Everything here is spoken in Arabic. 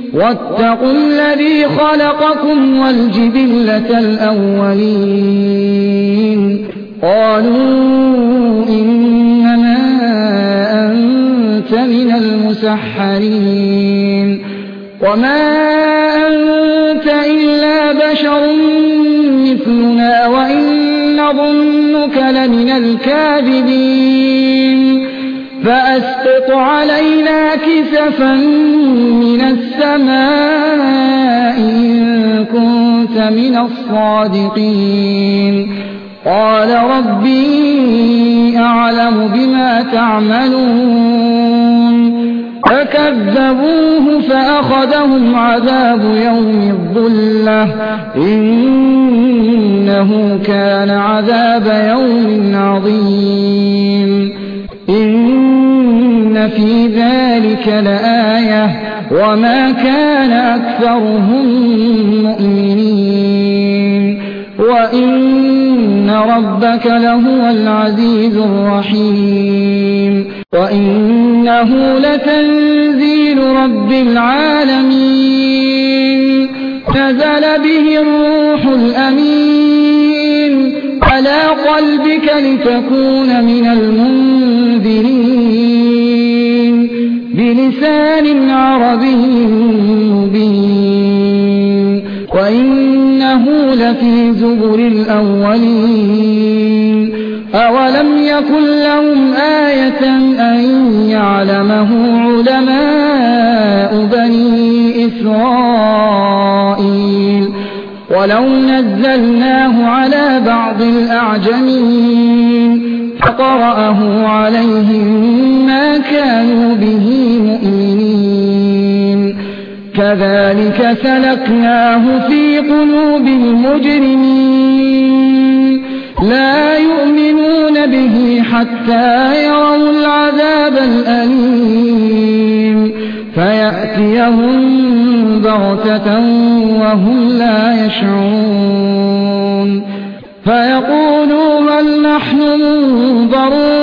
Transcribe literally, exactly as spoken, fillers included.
واتقوا الذي خلقكم والجبلة الأولين قالوا إنما أنت من المسحرين وما أنت إلا بشر مثلنا وإن نظنك لمن الكاذبين فأسقط علينا كسفا من السماء إن كنت من الصادقين قال ربي أعلم بما تعملون فكذبوه فأخذهم عذاب يوم الظلة إنه كان عذاب يوم عظيم إن في ذلك لآية وما كان أكثرهم مؤمنين وإن ربك لهو العزيز الرحيم وإنه لتنزيل رب العالمين نزل به الروح الأمين على قلبك لتكون من المنذرين بلسان عربي مبين وإنه لفي زبر الأولين أولم يكن لهم آية أن يعلمه علماء بني إسرائيل ولو نزلناه على بعض الأعجمين فقرأه عليهم ما كانوا به مؤمنين كذلك سلكناه في قلوب المجرمين لا يؤمنون به حتى يروا العذاب الأليم فيأتيهم بغتة وهم لا يشعرون فيقولوا هل نحن منظرون